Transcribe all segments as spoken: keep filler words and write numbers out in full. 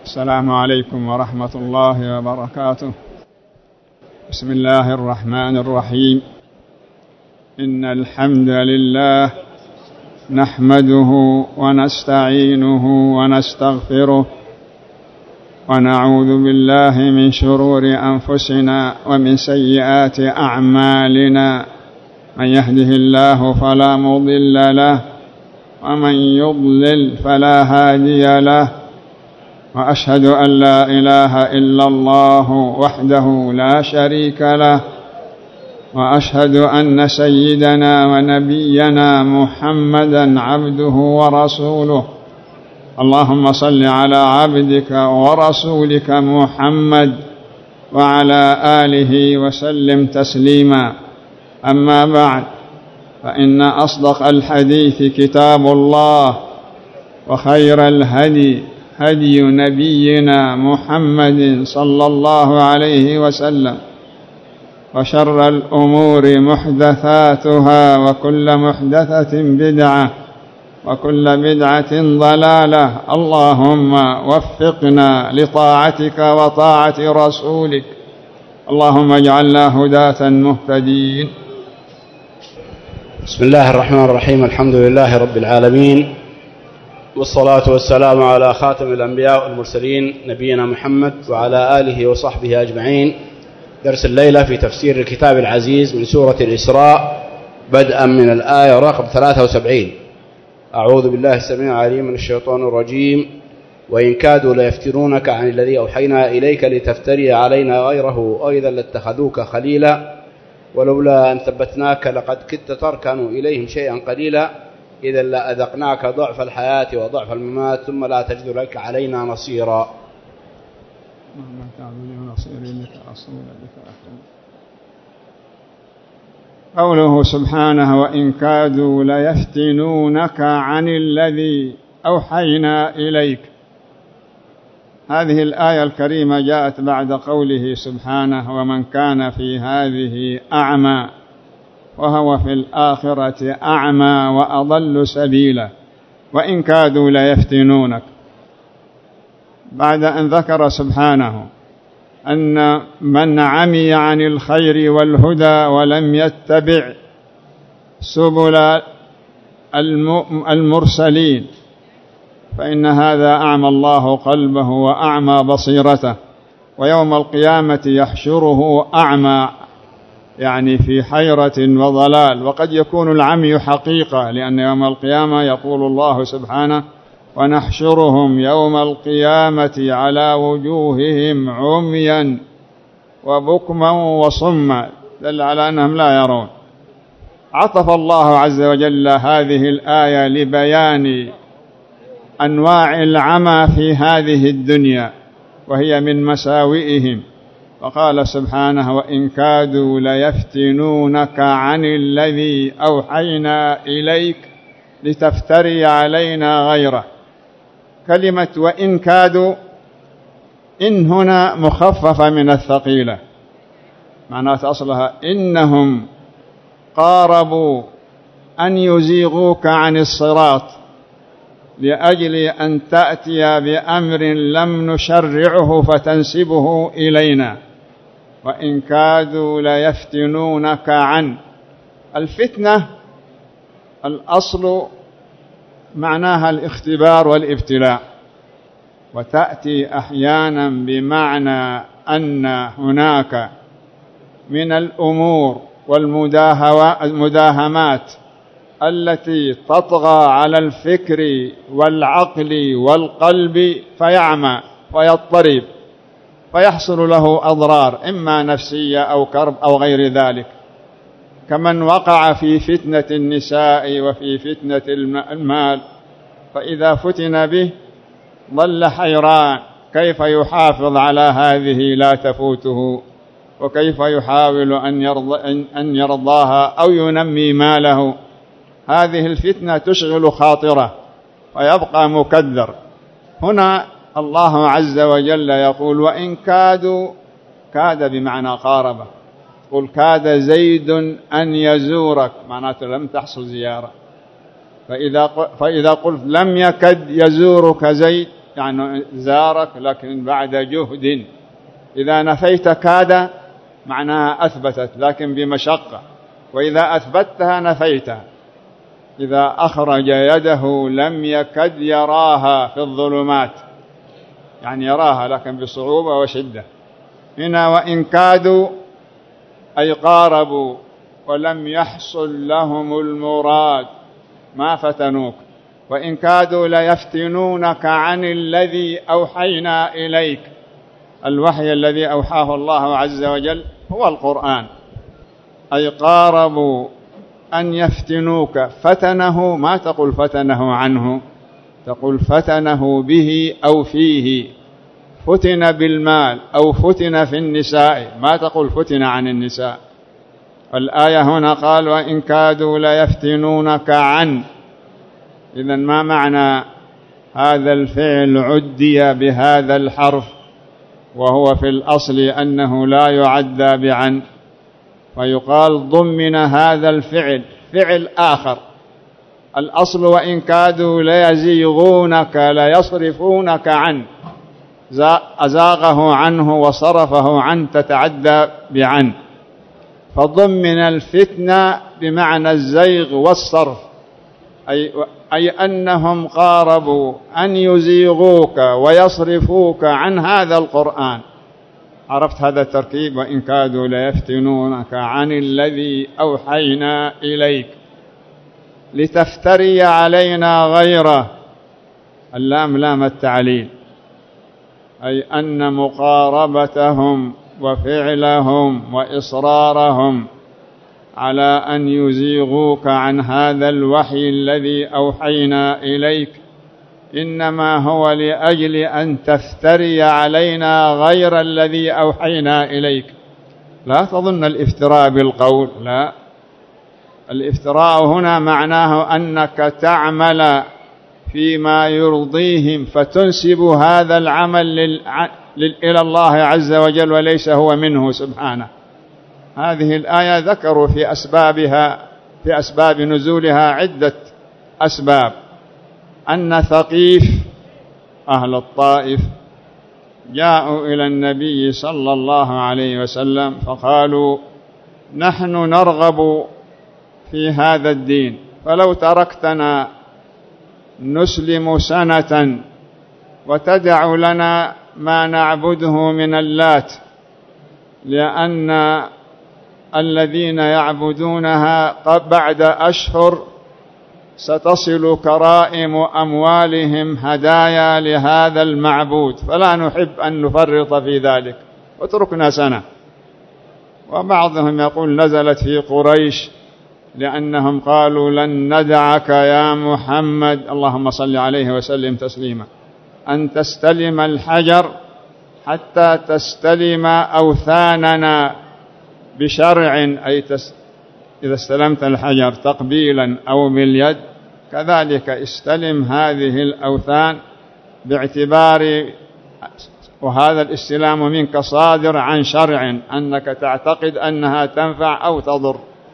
السلام عليكم ورحمة الله وبركاته. بسم الله الرحمن الرحيم. إن الحمد لله نحمده ونستعينه ونستغفره ونعوذ بالله من شرور أنفسنا ومن سيئات أعمالنا. من يهده الله فلا مضل له ومن يضلل فلا هادي له، وأشهد أن لا إله إلا الله وحده لا شريك له، وأشهد أن سيدنا ونبينا محمدا عبده ورسوله. اللهم صل على عبدك ورسولك محمد وعلى آله وسلم تسليما. أما بعد، فإن أصدق الحديث كتاب الله، وخير الهدي هدي نبينا محمد صلى الله عليه وسلم، وشر الأمور محدثاتها، وكل محدثة بدعة، وكل بدعة ضلالة. اللهم وفقنا لطاعتك وطاعة رسولك، اللهم اجعلنا هداة مهتدين. بسم الله الرحمن الرحيم. الحمد لله رب العالمين، والصلاة والسلام على خاتم الأنبياء والمرسلين نبينا محمد وعلى آله وصحبه أجمعين. درس الليلة في تفسير الكتاب العزيز من سورة الإسراء، بدءا من الآية رقم ثلاثة وسبعين. أعوذ بالله السميع العليم من الشيطان الرجيم. وإن كادوا ليفتنونك عن الذي أوحينا إليك لتفتري علينا غيره، وإذا لاتخذوك خليلا، ولولا أن ثبتناك لقد كدت تركن إليهم شيئا قليلا، إذا لأذقناك ضعف الحياة وضعف الممات، ثم لا تجد لك علينا نصيرا. قوله سبحانه: وإن كادوا ليفتنونك عن الذي أوحينا إليك. هذه الآية الكريمة جاءت بعد قوله سبحانه: ومن كان في هذه أعمى وهو في الآخرة أعمى وأضل سبيلا. وإن كادوا ليفتنونك، بعد أن ذكر سبحانه أن من عمي عن الخير والهدى ولم يتبع سبل المرسلين، فإن هذا أعمى الله قلبه وأعمى بصيرته، ويوم القيامة يحشره أعمى، يعني في حيرة وضلال. وقد يكون العمي حقيقة، لأن يوم القيامة يقول الله سبحانه: ونحشرهم يوم القيامة على وجوههم عميا وبكما وصما، دل على أنهم لا يرون. عطف الله عز وجل هذه الآية لبيان أنواع العمى في هذه الدنيا، وهي من مساوئهم، وقال سبحانه: وإن كادوا ليفتنونك عن الذي أوحينا إليك لتفتري علينا غيره. كلمة وإن كادوا، إن هنا مخففة من الثقيلة، معناته أصلها إنهم قاربوا أن يزيغوك عن الصراط لأجل أن تأتي بأمر لم نشرعه فتنسبه إلينا. وإن كادوا ليفتنونك عن الفتنة، الأصل معناها الاختبار والابتلاء، وتأتي أحيانا بمعنى أن هناك من الأمور والمداهمات التي تطغى على الفكر والعقل والقلب، فيعمى ويضطرب، فيحصل له أضرار إما نفسية أو كرب أو غير ذلك، كمن وقع في فتنة النساء وفي فتنة المال، فإذا فتن به ظل حيران كيف يحافظ على هذه لا تفوته، وكيف يحاول أن, يرضى أن يرضاها أو ينمي ماله. هذه الفتنة تشغل خاطره ويبقى مكدر. هنا الله عز وجل يقول: وإن كادوا، كاد بمعنى قاربه. قل كاد زيد أن يزورك، معناته لم تحصل زيارة. فإذا, فإذا قلت لم يكد يزورك زيد، يعني زارك لكن بعد جهد. إذا نفيت كاد معناها أثبتت لكن بمشقة، وإذا أثبتها نفيتها. إذا أخرج يده لم يكد يراها في الظلمات، يعني يراها لكن بصعوبة وشدة. هنا وإن كادوا أي قاربوا ولم يحصل لهم المراد، ما فتنوك. وإن كادوا ليفتنونك عن الذي أوحينا إليك. الوحي الذي أوحاه الله عز وجل هو القرآن. أي قاربوا أن يفتنوك. فتنه ما تقول فتنه عنه، تقول فتنه به أو فيه. فتن بالمال أو فتن في النساء، ما تقول فتن عن النساء. الآية هنا قال وإن كادوا ليفتنونك عن. إذن ما معنى هذا الفعل عدي بهذا الحرف وهو في الأصل أنه لا يعدى بعن، ويقال ضمن هذا الفعل فعل آخر. الأصل وإن كادوا ليزيغونك ليصرفونك عن، أزاغه عنه وصرفه عن تتعدى بعن. فضمن الفتنة بمعنى الزيغ والصرف، أي, أي أنهم قاربوا أن يزيغوك ويصرفوك عن هذا القرآن. عرفت هذا التركيب؟ وإن كادوا ليفتنونك عن الذي أوحينا إليك لتفتري علينا غيره. اللام لام التعليل، أي أن مقاربتهم وفعلهم وإصرارهم على أن يزيغوك عن هذا الوحي الذي أوحينا إليك إنما هو لأجل أن تفتري علينا غير الذي أوحينا إليك. لا تظن الافتراء بالقول، لا، الافتراء هنا معناه أنك تعمل فيما يرضيهم فتنسب هذا العمل لل... إلى الله عز وجل وليس هو منه سبحانه. هذه الآية ذكروا في أسبابها في أسباب نزولها عدة أسباب. أن ثقيف أهل الطائف جاءوا إلى النبي صلى الله عليه وسلم فقالوا نحن نرغب في هذا الدين، فلو تركتنا نسلم سنة وتدع لنا ما نعبده من اللات، لأن الذين يعبدونها بعد أشهر ستصل كرائم أموالهم هدايا لهذا المعبود، فلا نحب أن نفرط في ذلك، واتركنا سنة. وبعضهم يقول نزلت في قريش لأنهم قالوا لن ندعك يا محمد اللهم صل عليه وسلم تسليما أن تستلم الحجر حتى تستلم أوثاننا بشرع، أي تس... إذا استلمت الحجر تقبيلا أو باليد كذلك استلم هذه الأوثان باعتبار، وهذا الاستلام منك صادر عن شرع أنك تعتقد أنها تنفع أو تضر.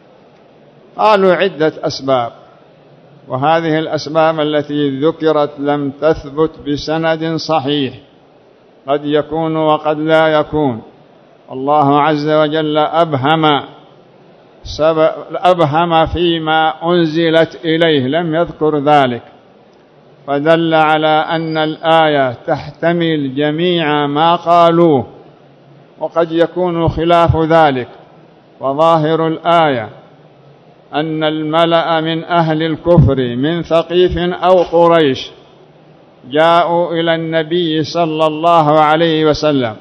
قالوا عدة أسباب، وهذه الأسباب التي ذكرت لم تثبت بسند صحيح، قد يكون وقد لا يكون. الله عز وجل أبهم سبب أبهم فيما أنزلت إليه، لم يذكر ذلك، فدل على أن الآية تحتمل جميع ما قالوه، وقد يكون خلاف ذلك. وظاهر الآية أن الملأ من أهل الكفر من ثقيف أو قريش جاءوا إلى النبي صلى الله عليه وسلم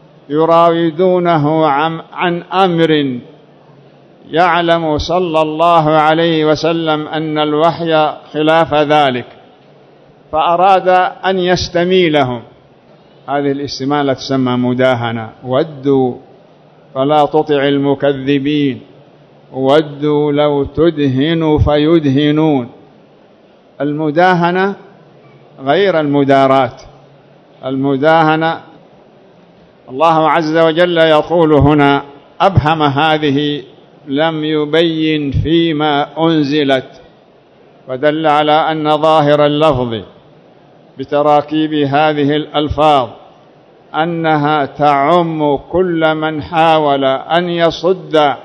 يراودونه عن أمر يعلم صلى الله عليه وسلم أن الوحي خلاف ذلك، فأراد أن يستميلهم. هذه الاستمالة تسمى مداهنة. ودوا فلا تطع المكذبين، ودوا لو تدهن فيدهنون. المداهنة غير المدارات. المداهنة الله عز وجل يقول هنا أبهم هذه، لم يبين فيما أنزلت، فدل على أن ظاهر اللفظ بتراكيب هذه الألفاظ أنها تعم كل من حاول أن يصد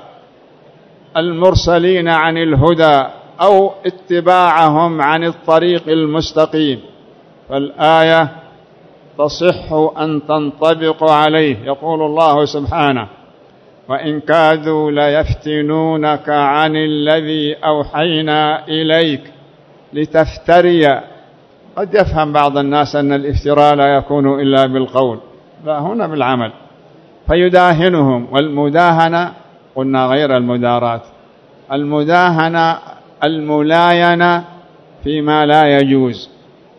المرسلين عن الهدى أو اتباعهم عن الطريق المستقيم، فالآية تصح أن تنطبق عليه. يقول الله سبحانه: وإن كادوا ليفتنونك عن الذي أوحينا إليك لتفتري. قد يفهم بعض الناس أن الافتراء لا يكون إلا بالقول، لا، هنا بالعمل. فيداهنهم، والمداهنة قلنا غير المدارات، المداهنة الملاينة فيما لا يجوز،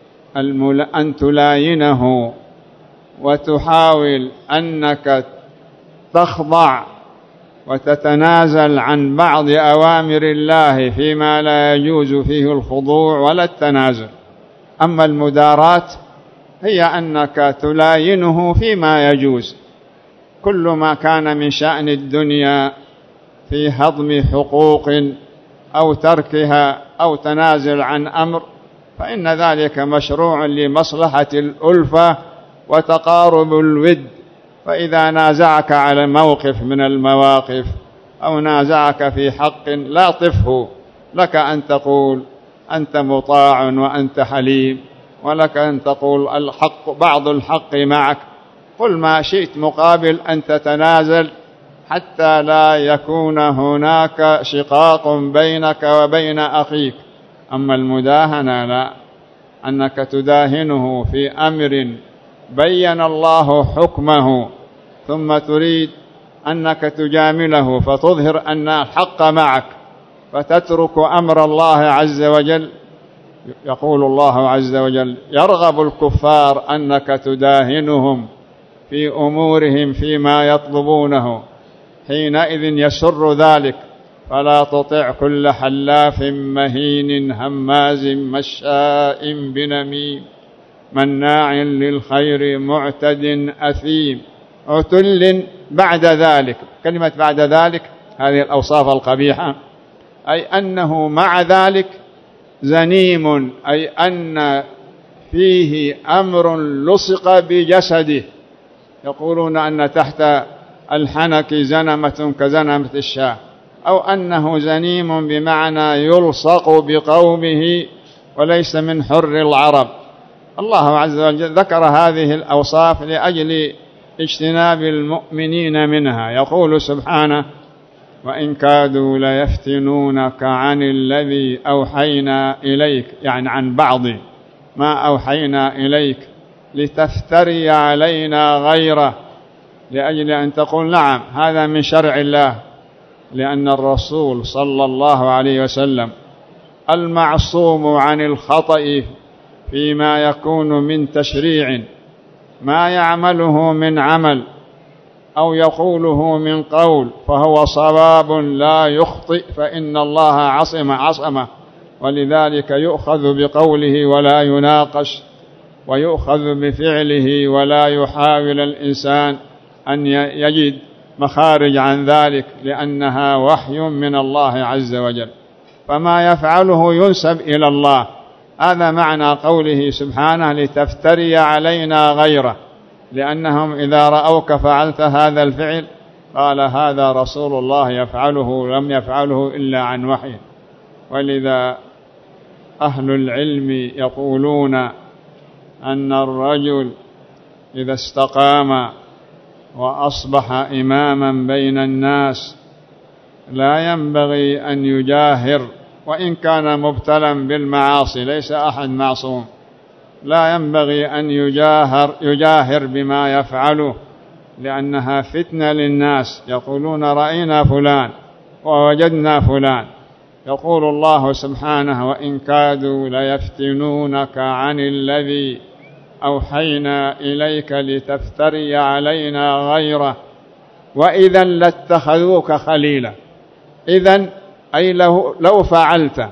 أن تلاينه وتحاول أنك تخضع وتتنازل عن بعض أوامر الله فيما لا يجوز فيه الخضوع ولا التنازل. أما المدارات هي أنك تلاينه فيما يجوز، كل ما كان من شأن الدنيا في هضم حقوق أو تركها أو تنازل عن أمر، فإن ذلك مشروع لمصلحة الألفة وتقارب الود. فإذا نازعك على موقف من المواقف أو نازعك في حق لا طفه، لك أن تقول أنت مطاع وأنت حليم، ولك أن تقول الحق بعض الحق معك، قل ما شئت مقابل أن تتنازل حتى لا يكون هناك شقاق بينك وبين أخيك. أما المداهنة لا، أنك تداهنه في أمر بين الله حكمه ثم تريد أنك تجامله فتظهر أن الحق معك فتترك أمر الله عز وجل. يقول الله عز وجل: يرغب الكفار أنك تداهنهم في أمورهم فيما يطلبونه، حينئذ يسر ذلك. فلا تطع كل حلاف مهين هماز مشاء بنميم مناع للخير معتد أثيم عتل بعد ذلك. كلمة بعد ذلك هذه الأوصاف القبيحة، أي أنه مع ذلك زنيم، أي أن فيه أمر لصق بجسده. يقولون أن تحت الحنك زنمة كزنمة الشاة، أو أنه زنيم بمعنى يلصق بقومه وليس من حر العرب. الله عز وجل ذكر هذه الأوصاف لأجل اجتناب المؤمنين منها. يقول سبحانه: وإن كادوا ليفتنونك عن الذي أوحينا إليك، يعني عن بعض ما أوحينا إليك، لتفتري علينا غيره، لأجل أن تقول نعم هذا من شرع الله، لأن الرسول صلى الله عليه وسلم المعصوم عن الخطأ فيما يكون من تشريع، ما يعمله من عمل أو يقوله من قول فهو صواب لا يخطئ، فإن الله عصم عصمه، ولذلك يؤخذ بقوله ولا يناقش، ويؤخذ بفعله ولا يحاول الإنسان أن يجد مخارج عن ذلك، لأنها وحي من الله عز وجل، فما يفعله ينسب إلى الله. هذا معنى قوله سبحانه: لتفتري علينا غيره، لأنهم إذا رأوك فعلت هذا الفعل قال هذا رسول الله يفعله، لم يفعله إلا عن وحي. ولذا أهل العلم يقولون أن الرجل إذا استقام وأصبح إماما بين الناس لا ينبغي أن يجاهر، وإن كان مبتلا بالمعاصي، ليس أحد معصوم، لا ينبغي أن يجاهر, يجاهر بما يفعله، لأنها فتنة للناس. يقولون رأينا فلان ووجدنا فلان. يقول الله سبحانه: وإن كادوا ليفتنونك عن الذي أوحينا إليك لتفتري علينا غيره وإذا لاتخذوك خليلا. إذن أي له لو فعلت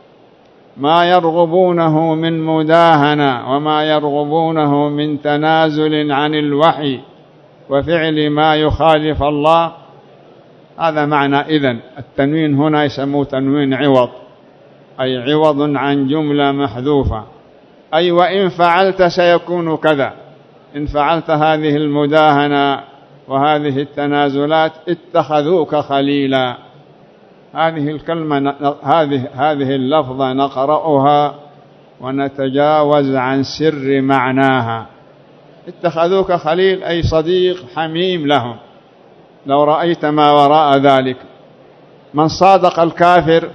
ما يرغبونه من مداهنة وما يرغبونه من تنازل عن الوحي وفعل ما يخالف الله، هذا معنى إذن. التنوين هنا يسموه تنوين عوض، أي عوض عن جملة محذوفة. أي وإن فعلت سيكون كذا، إن فعلت هذه المداهنة وهذه التنازلات اتخذوك خليلا. هذه الكلمة هذه هذه اللفظة نقرأها ونتجاوز عن سر معناها. اتخذوك خليل أي صديق حميم لهم، لو رأيت ما وراء ذلك. من صادق الكافر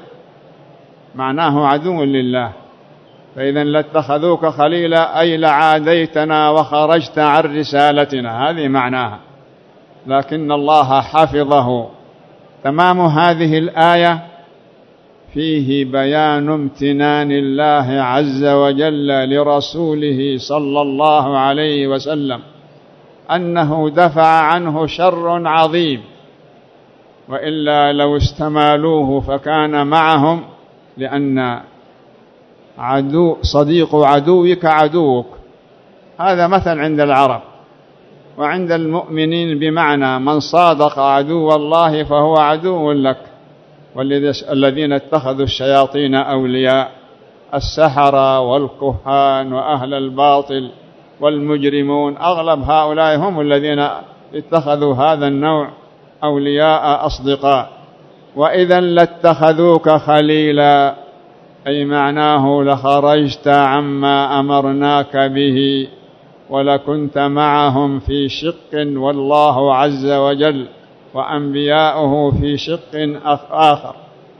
معناه عدو لله، فإذا لاتخذوك خليلا أي لعاديتنا وخرجت عن رسالتنا، هذه معناها. لكن الله حفظه. تمام هذه الآية فيه بيان امتنان الله عز وجل لرسوله صلى الله عليه وسلم أنه دفع عنه شر عظيم، وإلا لو استمالوه فكان معهم، لأن عدو صديق عدوك عدوك، هذا مثل عند العرب. وعند المؤمنين بمعنى من صادق عدو الله فهو عدو لك. والذين اتخذوا الشياطين أولياء، السحرة والكهان وأهل الباطل والمجرمون، أغلب هؤلاء هم الذين اتخذوا هذا النوع أولياء أصدقاء. وإذا لاتخذوك خليلا أي معناه لخرجت عما أمرناك به ولكنت معهم في شق، والله عز وجل وأنبياؤه في شق آخر.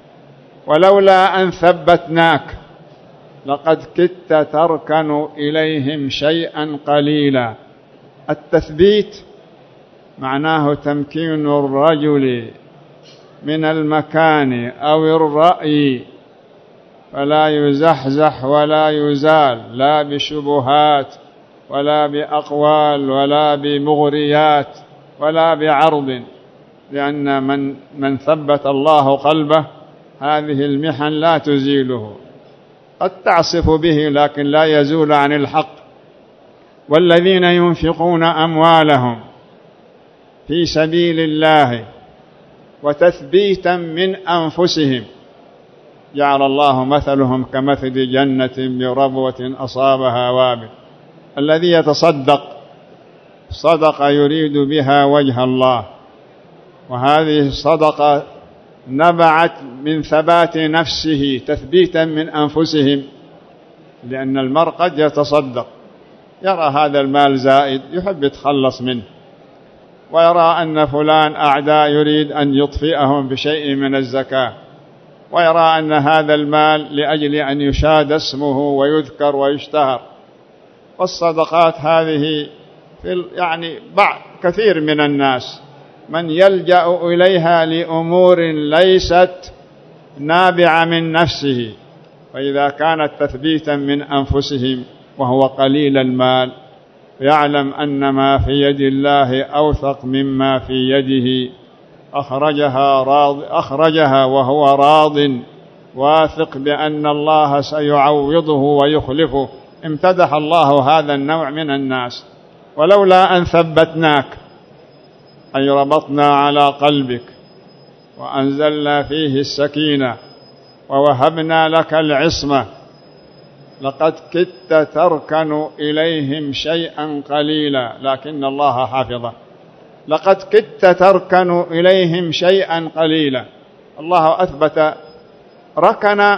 ولولا أن ثبتناك لقد كدت تركن إليهم شيئا قليلا. التثبيت معناه تمكين الرجل من المكان أو الرأي، فلا يزحزح ولا يزال، لا بشبهات ولا بأقوال ولا بمغريات ولا بعرض، لأن من من ثبت الله قلبه هذه المحن لا تزيله، قد تعصف به لكن لا يزول عن الحق. والذين ينفقون أموالهم في سبيل الله وتثبيتا من أنفسهم جعل الله مثلهم كمثل جنة بربوة أصابها وابل. الذي يتصدق صدقة يريد بها وجه الله، وهذه الصدقة نبعت من ثبات نفسه تثبيتا من أنفسهم، لأن المرء قد يتصدق يرى هذا المال زائد يحب يتخلص منه، ويرى أن فلان أعداء يريد أن يطفئهم بشيء من الزكاة، ويرى أن هذا المال لأجل أن يشاد اسمه ويذكر ويشتهر. والصدقات هذه في يعني بعض كثير من الناس من يلجأ إليها لأمور ليست نابعة من نفسه، فإذا كانت تثبيتا من أنفسهم وهو قليل المال يعلم أن ما في يد الله أوثق مما في يده، أخرجها, راض أخرجها وهو راض واثق بأن الله سيعوضه ويخلفه. امتدح الله هذا النوع من الناس. ولولا أن ثبتناك أي ربطنا على قلبك وأنزلنا فيه السكينة ووهبنا لك العصمة لقد كدت تركن إليهم شيئا قليلا، لكن الله حافظه. لقد كدت تركن إليهم شيئا قليلا، الله أثبت ركن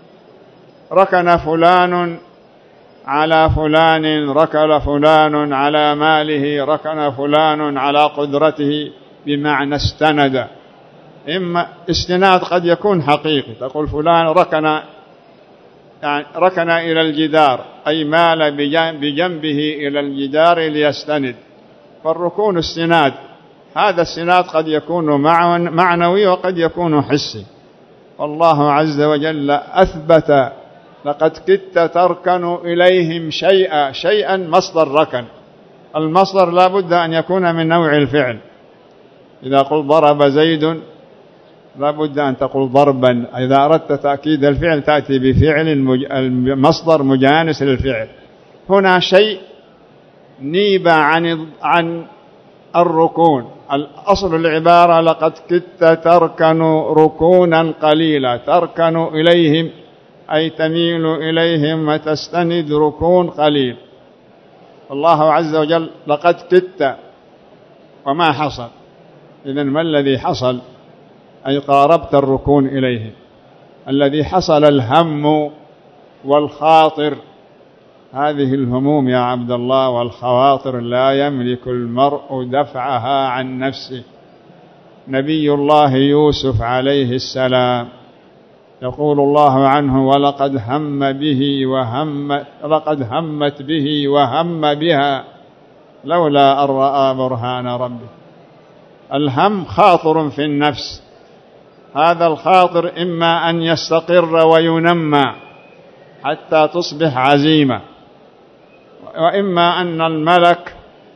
ركن فلان على فلان، ركن فلان على ماله، ركن فلان على قدرته، بمعنى استند. إما استناد قد يكون حقيقي، تقول فلان ركن يعني ركن إلى الجدار أي مال بجنبه إلى الجدار ليستند، فالركون استناد. هذا السناد قد يكون معنوي وقد يكون حسي. والله عز وجل أثبت لقد كدت تركن إليهم شيئا. شيئا مصدر ركن، المصدر لا بد أن يكون من نوع الفعل. إذا قلت ضرب زيد لا بد أن تقول ضربا، إذا أردت تأكيد الفعل تأتي بفعل المصدر مجانس للفعل. هنا شيء نيب عن عن الركون. الأصل العبارة لقد كدت تركن ركونا قليلا، تركن إليهم أي تميل إليهم وتستند ركون قليل. الله عز وجل لقد كدت وما حصل. إذن ما الذي حصل؟ أي قاربت الركون إليهم. الذي حصل الهم والخاطر. هذه الهموم يا عبد الله والخواطر لا يملك المرء دفعها عن نفسه. نبي الله يوسف عليه السلام يقول الله عنه: ولقد هم به وهم لقد همت به وهم بها لولا أن رأى برهان ربه. الهم خاطر في النفس. هذا الخاطر إما أن يستقر وينمى حتى تصبح عزيمة، وإما أن الملك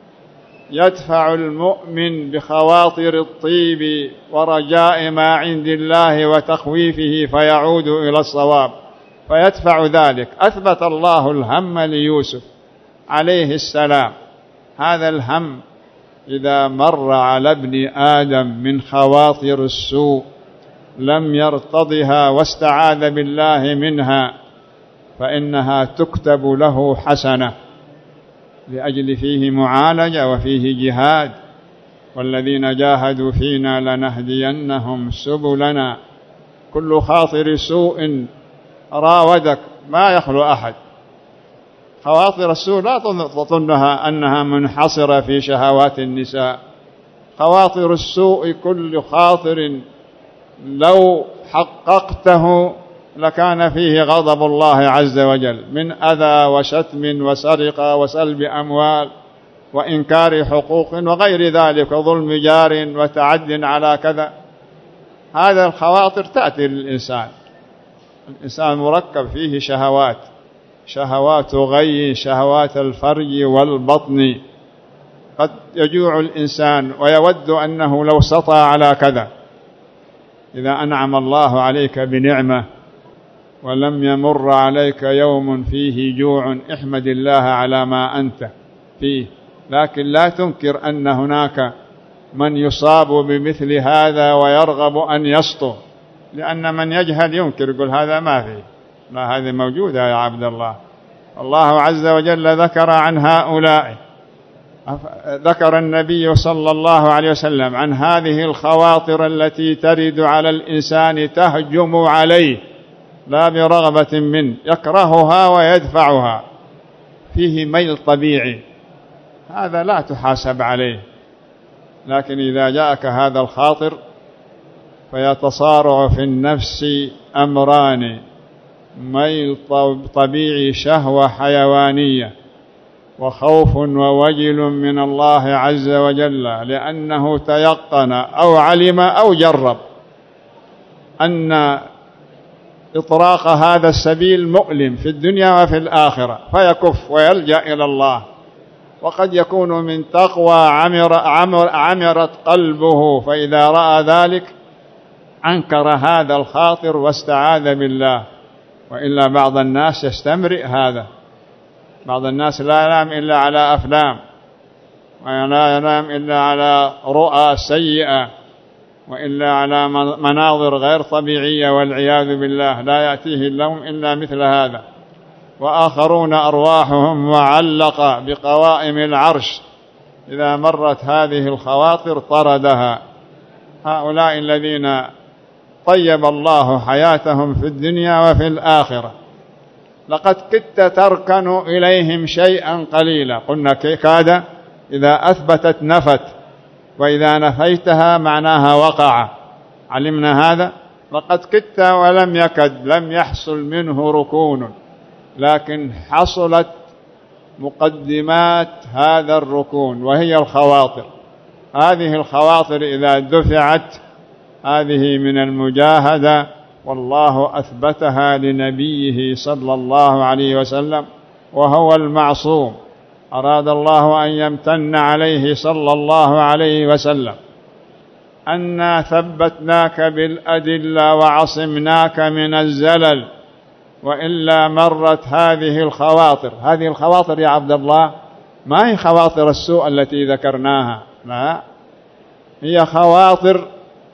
يدفع المؤمن بخواطر الطيب ورجاء ما عند الله وتخويفه فيعود إلى الصواب فيدفع ذلك. أثبت الله الهم ليوسف عليه السلام. هذا الهم إذا مر على ابن آدم من خواطر السوء لم يرتضها واستعاذ بالله منها فإنها تكتب له حسنة، لأجل فيه معالجة وفيه جهاد. والذين جاهدوا فينا لنهدينهم سبلنا. كل خاطر سوء راودك ما يخلو أحد. خواطر السوء لا تظنها أنها منحصرة في شهوات النساء. خواطر السوء كل خاطر لو حققته لكان فيه غضب الله عز وجل من أذى وشتم وسرقة وسلب أموال وإنكار حقوق وغير ذلك وظلم جار وتعد على كذا. هذا الخواطر تأتي للإنسان. الإنسان مركب فيه شهوات، شهوات غي، شهوات الفرج والبطن. قد يجوع الإنسان ويود أنه لو سطى على كذا. إذا أنعم الله عليك بنعمة ولم يمر عليك يوم فيه جوع احمد الله على ما أنت فيه، لكن لا تنكر أن هناك من يصاب بمثل هذا ويرغب أن يسطو، لأن من يجهل ينكر يقول هذا ما فيه. لا، هذه موجودة يا عبد الله. الله عز وجل ذكر عن هؤلاء، ذكر النبي صلى الله عليه وسلم عن هذه الخواطر التي ترد على الإنسان تهجم عليه لا برغبة منه، يكرهها ويدفعها. فيه ميل طبيعي، هذا لا تحاسب عليه. لكن إذا جاءك هذا الخاطر فيتصارع في النفس أمران: ميل طبيعي شهوة حيوانية، وخوف ووجل من الله عز وجل، لأنه تيقن أو علم أو جرب أن إطراق هذا السبيل مؤلم في الدنيا وفي الآخرة، فيكف ويلجأ إلى الله. وقد يكون من تقوى عمر عمر عمرت قلبه، فإذا رأى ذلك أنكر هذا الخاطر واستعاذ بالله. وإلا بعض الناس يستمرئ هذا. بعض الناس لا ينام إلا على أفلام، ولا ينام إلا على رؤى سيئة، وإلا على مناظر غير طبيعية والعياذ بالله، لا يأتيه اللوم إلا مثل هذا. وآخرون أرواحهم معلقة بقوائم العرش، إذا مرت هذه الخواطر طردها. هؤلاء الذين طيب الله حياتهم في الدنيا وفي الآخرة. لقد كدت تركن إليهم شيئا قليلا. قلنا كاد إذا أثبتت نفت، وإذا نفيتها معناها وقع. علمنا هذا. لقد كدت ولم يكد، لم يحصل منه ركون، لكن حصلت مقدمات هذا الركون وهي الخواطر. هذه الخواطر إذا دفعت هذه من المجاهدة، والله أثبتها لنبيه صلى الله عليه وسلم وهو المعصوم. أراد الله أن يمتن عليه صلى الله عليه وسلم أنا ثبتناك بالأدلة وعصمناك من الزلل، وإلا مرت هذه الخواطر. هذه الخواطر يا عبد الله ما هي خواطر السوء التي ذكرناها، لا، هي خواطر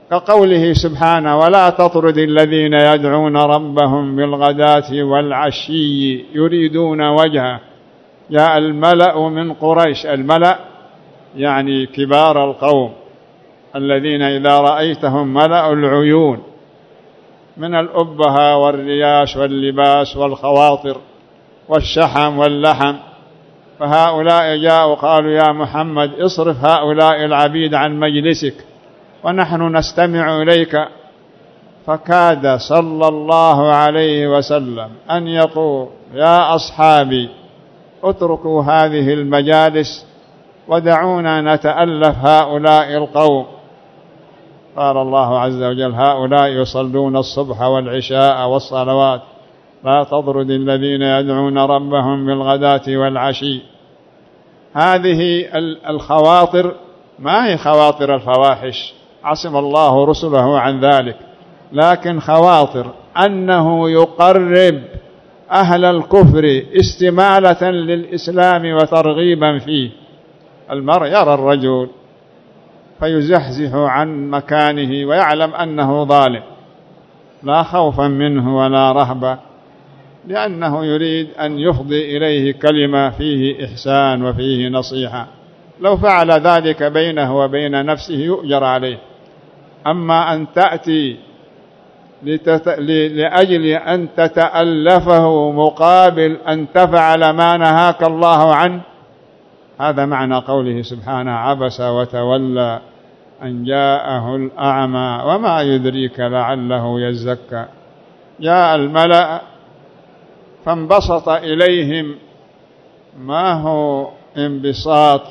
كقوله سبحانه: ولا تطرد الذين يدعون ربهم بالغداة والعشي يريدون وجهه. جاء الملأ من قريش، الملأ يعني كبار القوم الذين إذا رأيتهم ملأ العيون من الأبهة والرياش واللباس والخواطر والشحم واللحم، فهؤلاء جاءوا قالوا: يا محمد اصرف هؤلاء العبيد عن مجلسك ونحن نستمع إليك. فكاد صلى الله عليه وسلم أن يقول: يا أصحابي اتركوا هذه المجالس ودعونا نتألف هؤلاء القوم. قال الله عز وجل: هؤلاء يصلون الصبح والعشاء والصلوات، لا تطرد الذين يدعون ربهم بالغداة والعشي. هذه الخواطر ما هي خواطر الفواحش، عصم الله رسله عن ذلك، لكن خواطر أنه يقرب أهل الكفر استمالة للإسلام وترغيبا فيه. المرء يرى الرجل فيزحزح عن مكانه ويعلم أنه ظالم، لا خوفا منه ولا رهبة، لأنه يريد أن يفضي إليه كلمة فيه إحسان وفيه نصيحة. لو فعل ذلك بينه وبين نفسه يؤجر عليه. أما أن تأتي لتت... لأجل أن تتألفه مقابل أن تفعل ما نهاك الله عنه، هذا معنى قوله سبحانه: عبس وتولى أن جاءه الأعمى وما يدريك لعله يزكى. جاء الملأ فانبسط إليهم ما هو انبساط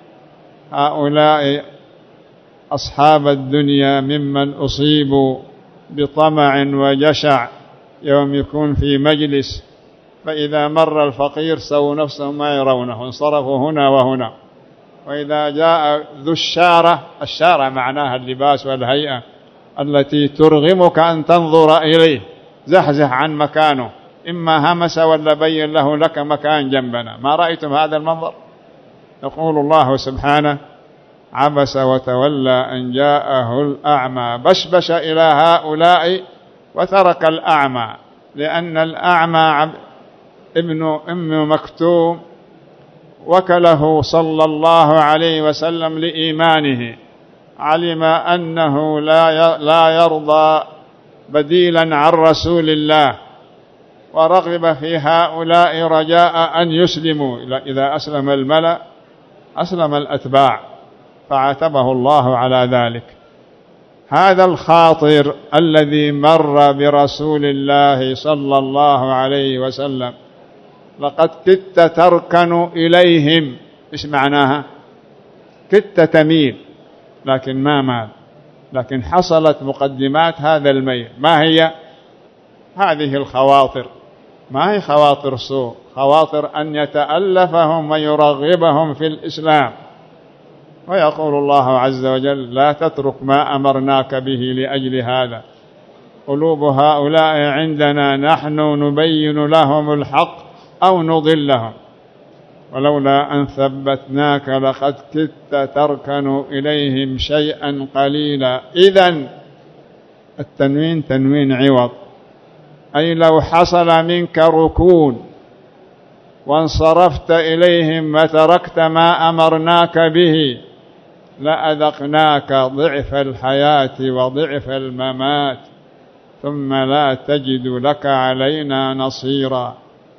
هؤلاء أصحاب الدنيا ممن أصيبوا بطمع وجشع يوم يكون في مجلس، فإذا مر الفقير سووا نفسهم ما يرونه، انصرفوا هنا وهنا. وإذا جاء ذو الشارة، الشارة معناها اللباس والهيئة التي ترغمك أن تنظر إليه، زحزح عن مكانه، إما همس ولا بين له لك مكان جنبنا. ما رأيتم هذا المنظر؟ يقول الله سبحانه: عبس وتولى أن جاءه الأعمى، بشبش إلى هؤلاء وترك الأعمى، لأن الأعمى ابن أم مكتوم وكله صلى الله عليه وسلم لإيمانه، علم أنه لا يرضى بديلا عن رسول الله، ورغب في هؤلاء رجاء أن يسلموا. إذا أسلم الملأ أسلم الأتباع، فعاتبه الله على ذلك. هذا الخاطر الذي مر برسول الله صلى الله عليه وسلم، لقد كدت تركن إليهم. إيش معناها؟ كدت تميل لكن ما مال، لكن حصلت مقدمات هذا الميل. ما هي هذه الخواطر؟ ما هي خواطر سوء، خواطر أن يتألفهم ويرغبهم في الإسلام. ويقول الله عز وجل: لا تترك ما أمرناك به لأجل هذا، قلوب هؤلاء عندنا نحن نبين لهم الحق أو نضلهم، ولولا أن ثبتناك لقد كدت تركن إليهم شيئا قليلا. إذن التنوين تنوين عوض، أي لو حصل منك ركون وانصرفت إليهم وتركت ما أمرناك به لأذقناك ضعف الحياة وضعف الممات ثم لا تجد لك علينا نصيرا.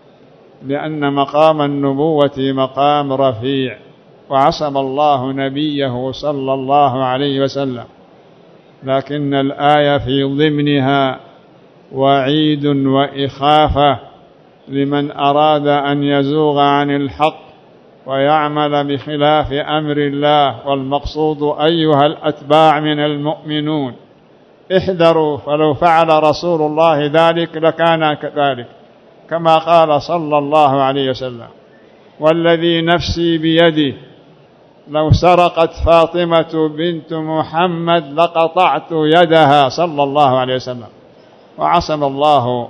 لأن مقام النبوة مقام رفيع، وعصم الله نبيه صلى الله عليه وسلم، لكن الآية في ضمنها وعيد وإخافة لمن أراد أن يزوغ عن الحق ويعمل بخلاف أمر الله. والمقصود أيها الأتباع من المؤمنون احذروا، فلو فعل رسول الله ذلك لكان كذلك، كما قال صلى الله عليه وسلم: والذي نفسي بيده لو سرقت فاطمة بنت محمد لقطعت يدها، صلى الله عليه وسلم. وعصم الله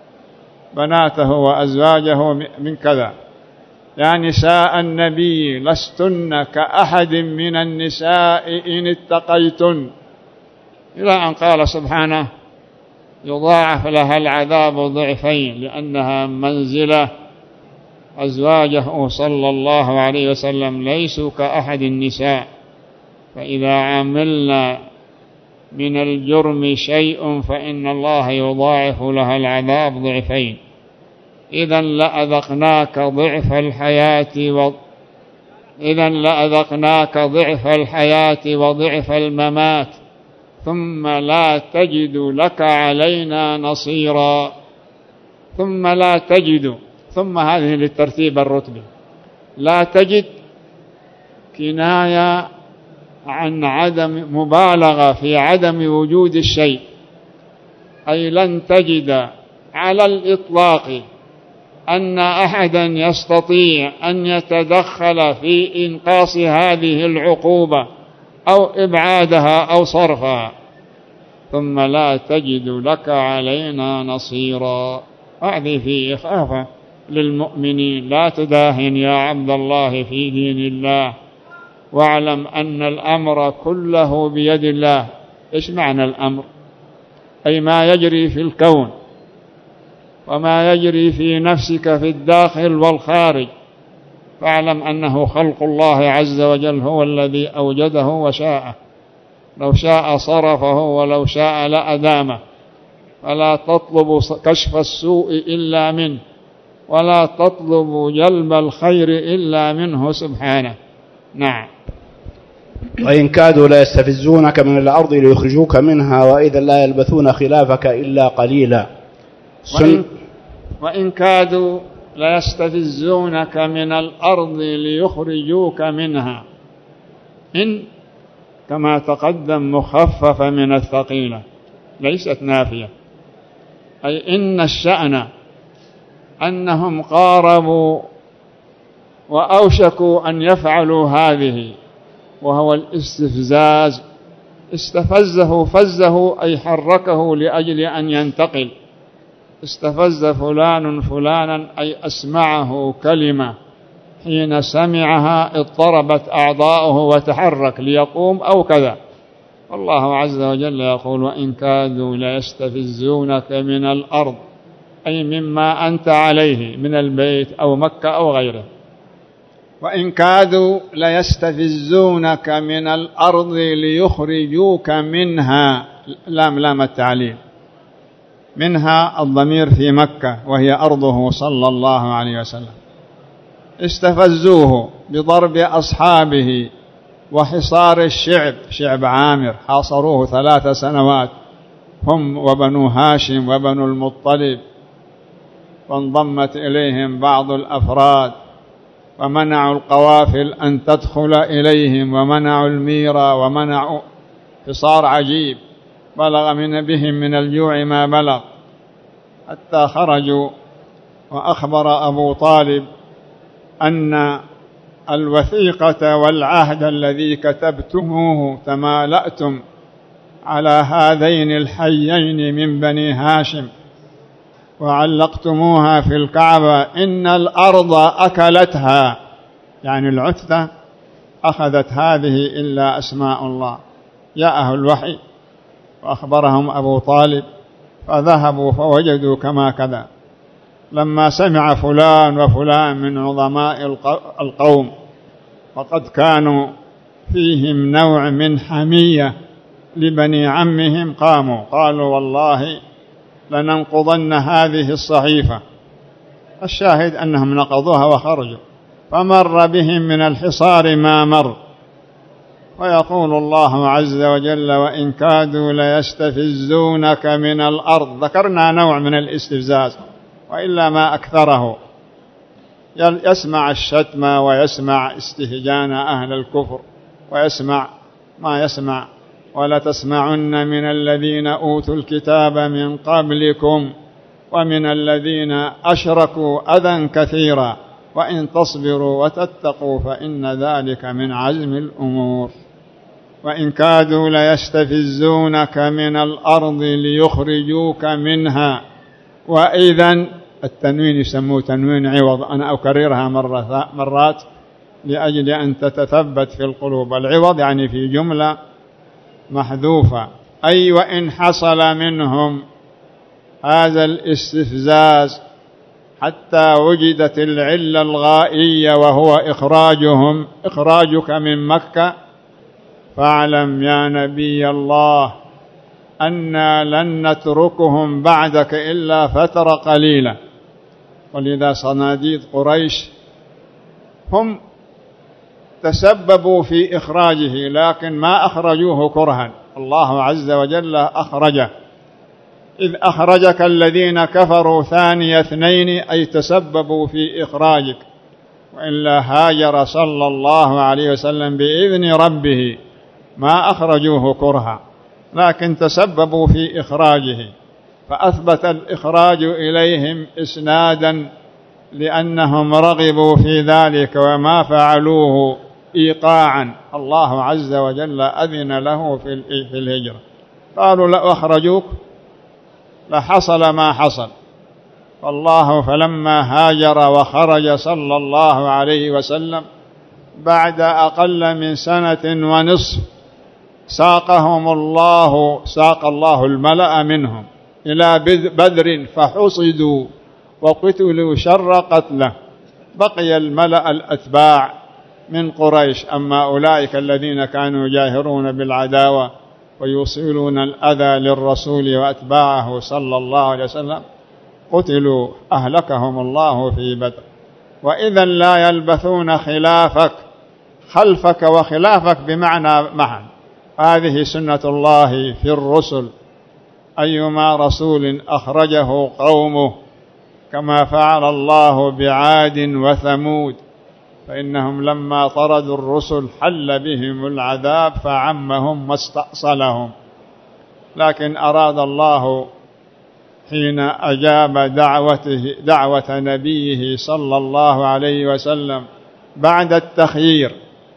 بناته وأزواجه من كذا. يا نساء النبي لستن كأحد من النساء إن اتقيتن، إلى أن قال سبحانه يضاعف لها العذاب ضعفين لأنها منزلة. أزواجه صلى الله عليه وسلم ليسوا كأحد النساء، فإذا عملنا من الجرم شيء فإن الله يضاعف لها العذاب ضعفين. إذن لأذقناك ضعف الحياة و... إذن لأذقناك ضعف الحياة وضعف الممات ثم لا تجد لك علينا نصيرا. ثم لا تجد، ثم هذه للترتيب الرتبي. لا تجد كناية عن عدم مبالغة في عدم وجود الشيء، أي لن تجد على الإطلاق أن أحدا يستطيع أن يتدخل في إنقاص هذه العقوبة أو إبعادها أو صرفها. ثم لا تجد لك علينا نصيرا. هذه في إخافة للمؤمنين. لا تداهن يا عبد الله في دين الله، واعلم أن الأمر كله بيد الله. إيش معنى الأمر؟ أي ما يجري في الكون وما يجري في نفسك في الداخل والخارج، فاعلم أنه خلق الله عز وجل هو الذي أوجده وشاءه. لو شاء صرفه ولو شاء لأدامه. فلا تطلب كشف السوء إلا منه، ولا تطلب جلب الخير إلا منه سبحانه. نعم. وإن كادوا لا يستفزونك من الأرض ليخرجوك منها وإذا لا يلبثون خلافك إلا قليلا. وإن, وإن كادوا لا يستفزونك من الأرض ليخرجوك منها. إن كما تقدم مخففة من الثقيلة ليست نافية، أي إن الشأن أنهم قاربوا وأوشكوا أن يفعلوا هذه، وهو الاستفزاز. استفزه فزه أي حركه لأجل أن ينتقل. استفز فلان فلانا أي أسمعه كلمة، حين سمعها اضطربت أعضاؤه وتحرك ليقوم أو كذا. الله عز وجل يقول وإن كادوا ليستفزونك من الأرض، أي مما أنت عليه من البيت أو مكة أو غيره. وإن كادوا ليستفزونك من الأرض ليخرجوك منها. لام لام التعليل. منها الضمير في مكة وهي أرضه صلى الله عليه وسلم. استفزوه بضرب أصحابه وحصار الشعب، شعب عامر، حاصروه ثلاث سنوات هم وبنو هاشم وبنو المطلب، وانضمت إليهم بعض الأفراد، ومنعوا القوافل أن تدخل إليهم، ومنعوا الميرا، ومنعوا حصار عجيب بلغ من بهم من الجوع ما بلغ، حتى خرجوا. وأخبر أبو طالب أن الوثيقة والعهد الذي كتبتموه تمالأتم على هذين الحيين من بني هاشم وعلقتموها في الكعبة إن الأرض أكلتها، يعني العتبة أخذت هذه إلا أسماء الله. جاءه الوحي وأخبرهم أبو طالب فذهبوا فوجدوا كما كذا. لما سمع فلان وفلان من عظماء القوم وقد كانوا فيهم نوع من حمية لبني عمهم، قاموا قالوا والله لننقضن هذه الصحيفة. الشاهد أنهم نقضوها وخرجوا، فمر بهم من الحصار ما مر. ويقول الله عز وجل وإن كادوا ليستفزونك من الأرض. ذكرنا نوع من الاستفزاز وإلا ما أكثره. يسمع الشتم ويسمع استهجان أهل الكفر ويسمع ما يسمع. ولا تسمعن من الذين أوتوا الكتاب من قبلكم ومن الذين أشركوا أذى كثيرا وإن تصبروا وتتقوا فإن ذلك من عزم الأمور. وإن كادوا ليستفزونك من الأرض ليخرجوك منها. وإذن التنوين يسموه تنوين عوض، أنا أكررها مرات لأجل أن تتثبت في القلوب. العوض يعني في جملة محذوفة أي وإن حصل منهم هذا الاستفزاز حتى وجدت العلة الغائية وهو إخراجهم إخراجك من مكة، فاعلم يا نبي الله أنا لن نتركهم بعدك إلا فترة قليلة. ولذا صناديد قريش هم تسببوا في إخراجه، لكن ما أخرجوه كرها، الله عز وجل أخرجه. إذ أخرجك الذين كفروا ثاني اثنين، أي تسببوا في إخراجك، وإلا هاجر صلى الله عليه وسلم بإذن ربه، ما أخرجوه كرها، لكن تسببوا في إخراجه، فأثبت الإخراج إليهم إسنادا لأنهم رغبوا في ذلك وما فعلوه إيقاعا، الله عز وجل أذن له في الهجرة. قالوا لو أخرجوك لحصل ما حصل، والله فلما هاجر وخرج صلى الله عليه وسلم بعد أقل من سنة ونصف ساقهم الله ساق الله الملأ منهم إلى بدر فحصدوا وقتلوا شر قتله، بقي الملأ الأتباع من قريش. أما أولئك الذين كانوا يجاهرون بالعداوة ويوصلون الأذى للرسول وأتباعه صلى الله عليه وسلم قتلوا، أهلكهم الله في بدر. وإذا لا يلبثون خلافك خلفك وخلافك بمعنى معا. هذه سنة الله في الرسل، أيما رسول أخرجه قومه كما فعل الله بعاد وثمود، فإنهم لما طردوا الرسل حل بهم العذاب فعمهم واستأصلهم. لكن أراد الله حين أجاب دعوته دعوة نبيه صلى الله عليه وسلم بعد التخيير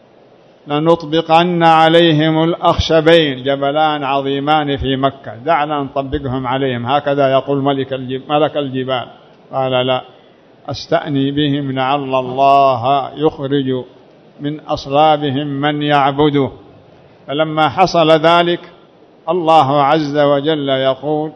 لنطبقن عليهم الأخشبين، جبلان عظيمان في مكة، دعنا نطبقهم عليهم، هكذا يقول ملك ملك الجبال. قال لا، أستأني بهم لعل الله يخرج من أصلابهم من يعبده. فلما حصل ذلك الله عز وجل يقول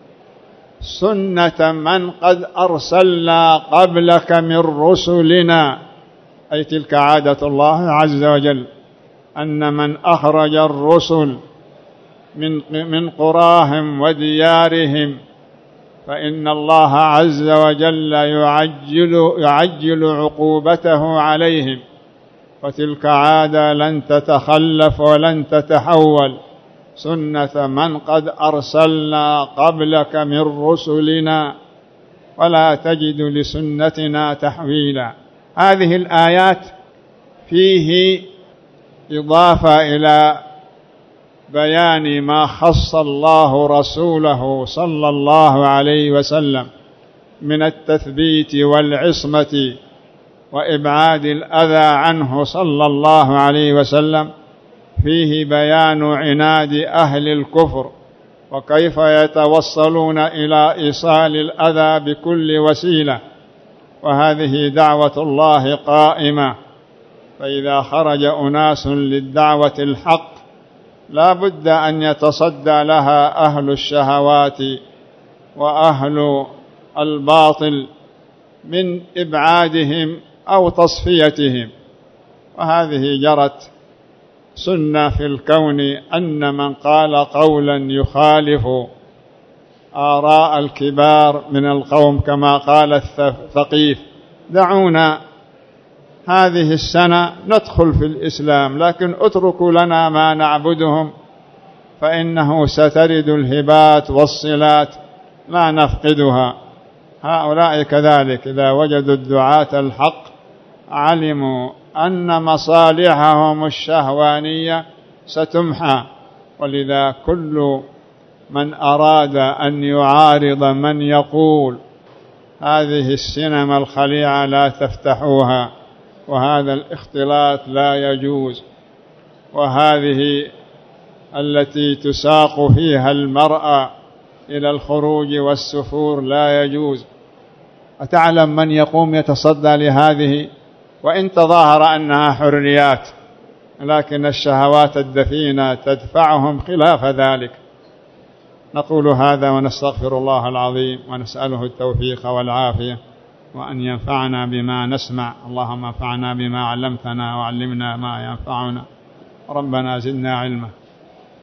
سنة من قد أرسلنا قبلك من رسلنا، أي تلك عادة الله عز وجل، أن من أخرج الرسل من من قراهم وديارهم فإن الله عز وجل يعجل, يعجل عقوبته عليهم، وتلك عادة لن تتخلف ولن تتحول، سنة من قد أرسلنا قبلك من رسلنا ولا تجد لسنتنا تحويلا. هذه الآيات فيه إضافة إلى بيان ما خص الله رسوله صلى الله عليه وسلم من التثبيت والعصمة وإبعاد الأذى عنه صلى الله عليه وسلم. فيه بيان عناد أهل الكفر وكيف يتوصلون إلى إيصال الأذى بكل وسيلة، وهذه دعوة الله قائمة. فإذا خرج أناس للدعوة الحق لا بد أن يتصدى لها أهل الشهوات وأهل الباطل من إبعادهم أو تصفيتهم. وهذه جرت سنة في الكون، أن من قال قولا يخالف آراء الكبار من القوم كما قال الثقيف دعونا هذه السنة ندخل في الإسلام، لكن اتركوا لنا ما نعبدهم فإنه سترد الهبات والصلات لا نفقدها. هؤلاء كذلك إذا وجدوا الدعاة الحق علموا أن مصالحهم الشهوانية ستمحى. ولذا كل من أراد أن يعارض من يقول هذه السينما الخليعة لا تفتحوها، وهذا الاختلاط لا يجوز، وهذه التي تساق فيها المرأة إلى الخروج والسفور لا يجوز، أتعلم من يقوم يتصدى لهذه وإن تظاهر أنها حريات، لكن الشهوات الدفينة تدفعهم خلاف ذلك. نقول هذا ونستغفر الله العظيم ونسأله التوفيق والعافية وأن ينفعنا بما نسمع. اللهم انفعنا بما علمتنا وعلمنا ما ينفعنا. ربنا زدنا علما.